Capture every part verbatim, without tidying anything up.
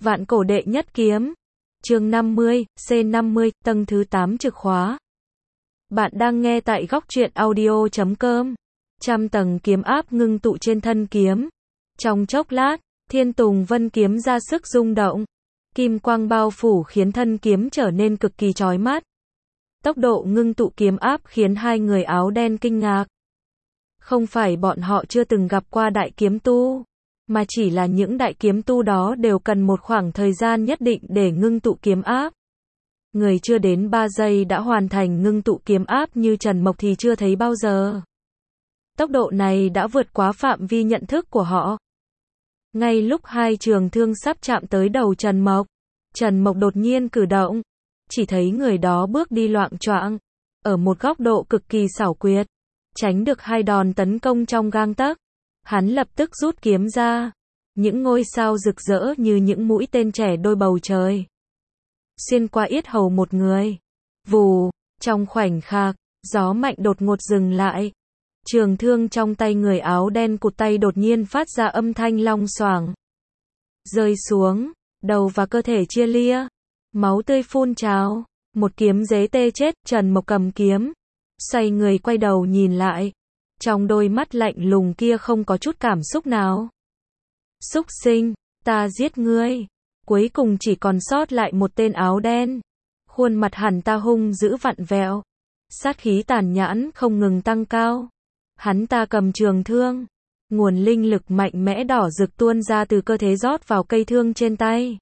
Vạn cổ đệ nhất kiếm. Chương năm mươi, C năm mươi, tầng thứ tám trực khóa. Bạn đang nghe tại góc truyện audio chấm com. Trăm tầng kiếm áp ngưng tụ trên thân kiếm. Trong chốc lát, Thiên Tùng Vân kiếm ra sức rung động. Kim quang bao phủ khiến thân kiếm trở nên cực kỳ chói mắt. Tốc độ ngưng tụ kiếm áp khiến hai người áo đen kinh ngạc. Không phải bọn họ chưa từng gặp qua đại kiếm tu, mà chỉ là những đại kiếm tu đó đều cần một khoảng thời gian nhất định để ngưng tụ kiếm áp. Người chưa đến ba giây đã hoàn thành ngưng tụ kiếm áp như Trần Mộc thì chưa thấy bao giờ. Tốc độ này đã vượt quá phạm vi nhận thức của họ. Ngay lúc hai trường thương sắp chạm tới đầu Trần Mộc, Trần Mộc đột nhiên cử động, chỉ thấy người đó bước đi loạng choạng, ở một góc độ cực kỳ xảo quyệt, tránh được hai đòn tấn công trong gang tấc. Hắn lập tức rút kiếm ra, những ngôi sao rực rỡ như những mũi tên trẻ đôi bầu trời, xuyên qua yết hầu một người. Vù, trong khoảnh khắc, gió mạnh đột ngột dừng lại. Trường thương trong tay người áo đen cụt tay đột nhiên phát ra âm thanh long xoảng, rơi xuống, đầu và cơ thể chia lia, máu tươi phun trào, một kiếm dế tê chết. Trần Mộc cầm kiếm, xoay người quay đầu nhìn lại, trong đôi mắt lạnh lùng kia không có chút cảm xúc nào. Súc sinh, ta giết ngươi. Cuối cùng chỉ còn sót lại một tên áo đen. Khuôn mặt hắn ta hung dữ vặn vẹo, sát khí tàn nhẫn không ngừng tăng cao. Hắn ta cầm trường thương, nguồn linh lực mạnh mẽ đỏ rực tuôn ra từ cơ thể rót vào cây thương trên tay.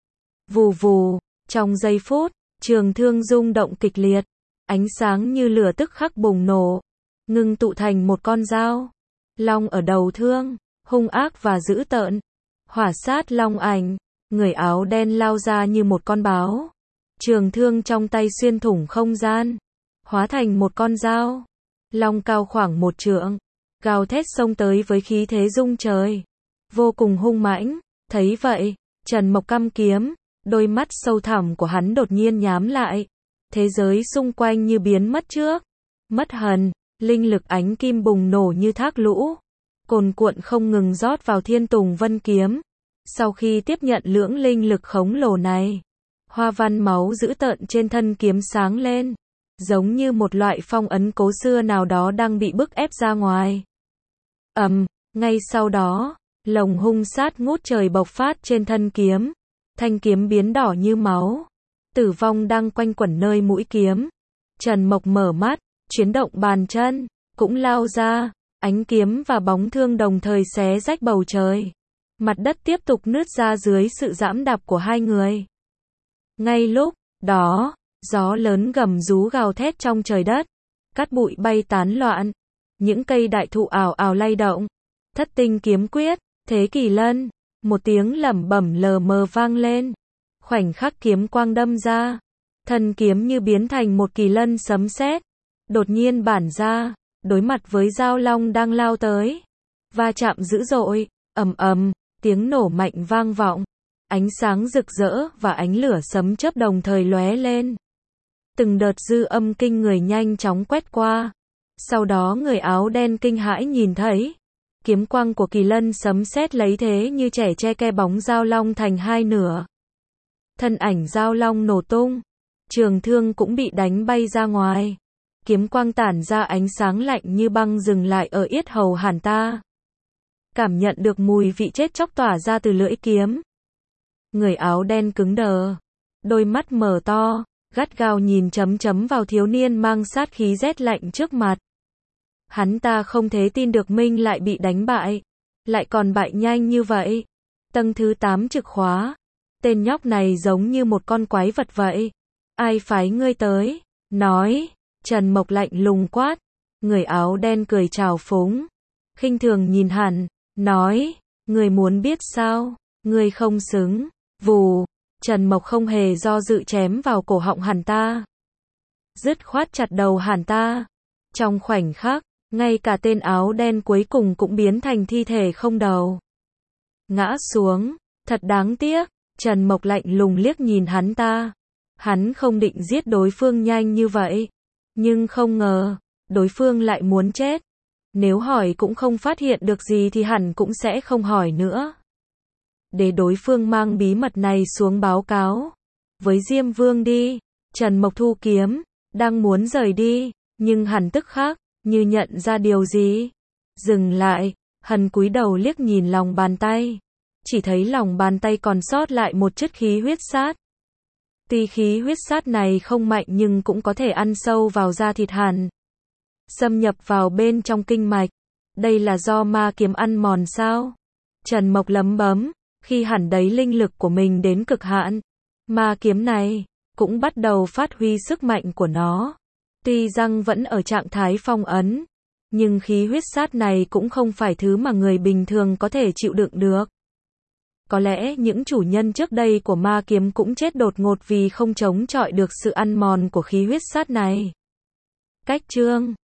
Vù vù, trong giây phút, trường thương rung động kịch liệt, ánh sáng như lửa tức khắc bùng nổ, ngưng tụ thành một con dao long ở đầu thương, hung ác và dữ tợn. Hỏa sát long ảnh, người áo đen lao ra như một con báo, trường thương trong tay xuyên thủng không gian, hóa thành một con dao long cao khoảng một trượng, gào thét xông tới với khí thế rung trời, vô cùng hung mãnh. Thấy vậy, Trần Mộc căm kiếm, đôi mắt sâu thẳm của hắn đột nhiên nhắm lại, thế giới xung quanh như biến mất trước mất hần, linh lực ánh kim bùng nổ như thác lũ, cồn cuộn không ngừng rót vào Thiên Tùng Vân kiếm. Sau khi tiếp nhận lưỡng linh lực khổng lồ này, hoa văn máu dữ tợn trên thân kiếm sáng lên, giống như một loại phong ấn cố xưa nào đó đang bị bức ép ra ngoài. Ầm, um, ngay sau đó, lồng hung sát ngút trời bộc phát trên thân kiếm, thanh kiếm biến đỏ như máu, tử vong đang quanh quẩn nơi mũi kiếm. Trần Mộc mở mắt, chuyển động bàn chân, cũng lao ra, ánh kiếm và bóng thương đồng thời xé rách bầu trời. Mặt đất tiếp tục nứt ra dưới sự giẫm đạp của hai người. Ngay lúc đó, gió lớn gầm rú gào thét trong trời đất, cát bụi bay tán loạn, những cây đại thụ ào ào lay động. Thất tinh kiếm quyết, thế kỳ lân, một tiếng lẩm bẩm lờ mờ vang lên. Khoảnh khắc kiếm quang đâm ra, thân kiếm như biến thành một kỳ lân sấm sét, đột nhiên bản ra, đối mặt với dao long đang lao tới. Va chạm dữ dội, ầm ầm, tiếng nổ mạnh vang vọng, ánh sáng rực rỡ và ánh lửa sấm chớp đồng thời lóe lên. Từng đợt dư âm kinh người nhanh chóng quét qua. Sau đó người áo đen kinh hãi nhìn thấy, kiếm quang của kỳ lân sấm sét lấy thế như trẻ tre ke bóng dao long thành hai nửa. Thân ảnh dao long nổ tung, trường thương cũng bị đánh bay ra ngoài. Kiếm quang tản ra ánh sáng lạnh như băng dừng lại ở yết hầu hắn ta. Cảm nhận được mùi vị chết chóc tỏa ra từ lưỡi kiếm. Người áo đen cứng đờ, đôi mắt mở to, gắt gao nhìn chấm chấm vào thiếu niên mang sát khí rét lạnh trước mặt. Hắn ta không thể tin được mình lại bị đánh bại, lại còn bại nhanh như vậy. Tầng thứ tám trực khóa, tên nhóc này giống như một con quái vật vậy. Ai phái ngươi tới? Nói. Trần Mộc lạnh lùng quát. Người áo đen cười trào phúng, khinh thường nhìn hắn, nói, ngươi muốn biết sao? Ngươi không xứng. Vù, Trần Mộc không hề do dự chém vào cổ họng hắn ta, dứt khoát chặt đầu hắn ta. Trong khoảnh khắc, ngay cả tên áo đen cuối cùng cũng biến thành thi thể không đầu, ngã xuống. Thật đáng tiếc. Trần Mộc lạnh lùng liếc nhìn hắn ta. Hắn không định giết đối phương nhanh như vậy, nhưng không ngờ, đối phương lại muốn chết. Nếu hỏi cũng không phát hiện được gì thì hẳn cũng sẽ không hỏi nữa. để đối phương mang bí mật này xuống báo cáo với Diêm Vương đi. Trần Mộc thu kiếm, đang muốn rời đi, nhưng hắn tức khắc như nhận ra điều gì, dừng lại, hắn cúi đầu liếc nhìn lòng bàn tay, chỉ thấy lòng bàn tay còn sót lại một chất khí huyết sát. Tuy khí huyết sát này không mạnh nhưng cũng có thể ăn sâu vào da thịt hắn, xâm nhập vào bên trong kinh mạch. Đây là do ma kiếm ăn mòn sao? Trần Mộc lẩm bẩm, khi hẳn đấy linh lực của mình đến cực hạn, ma kiếm này cũng bắt đầu phát huy sức mạnh của nó. Tuy rằng vẫn ở trạng thái phong ấn, nhưng khí huyết sát này cũng không phải thứ mà người bình thường có thể chịu đựng được. Có lẽ những chủ nhân trước đây của ma kiếm cũng chết đột ngột vì không chống chọi được sự ăn mòn của khí huyết sát này. Cách chương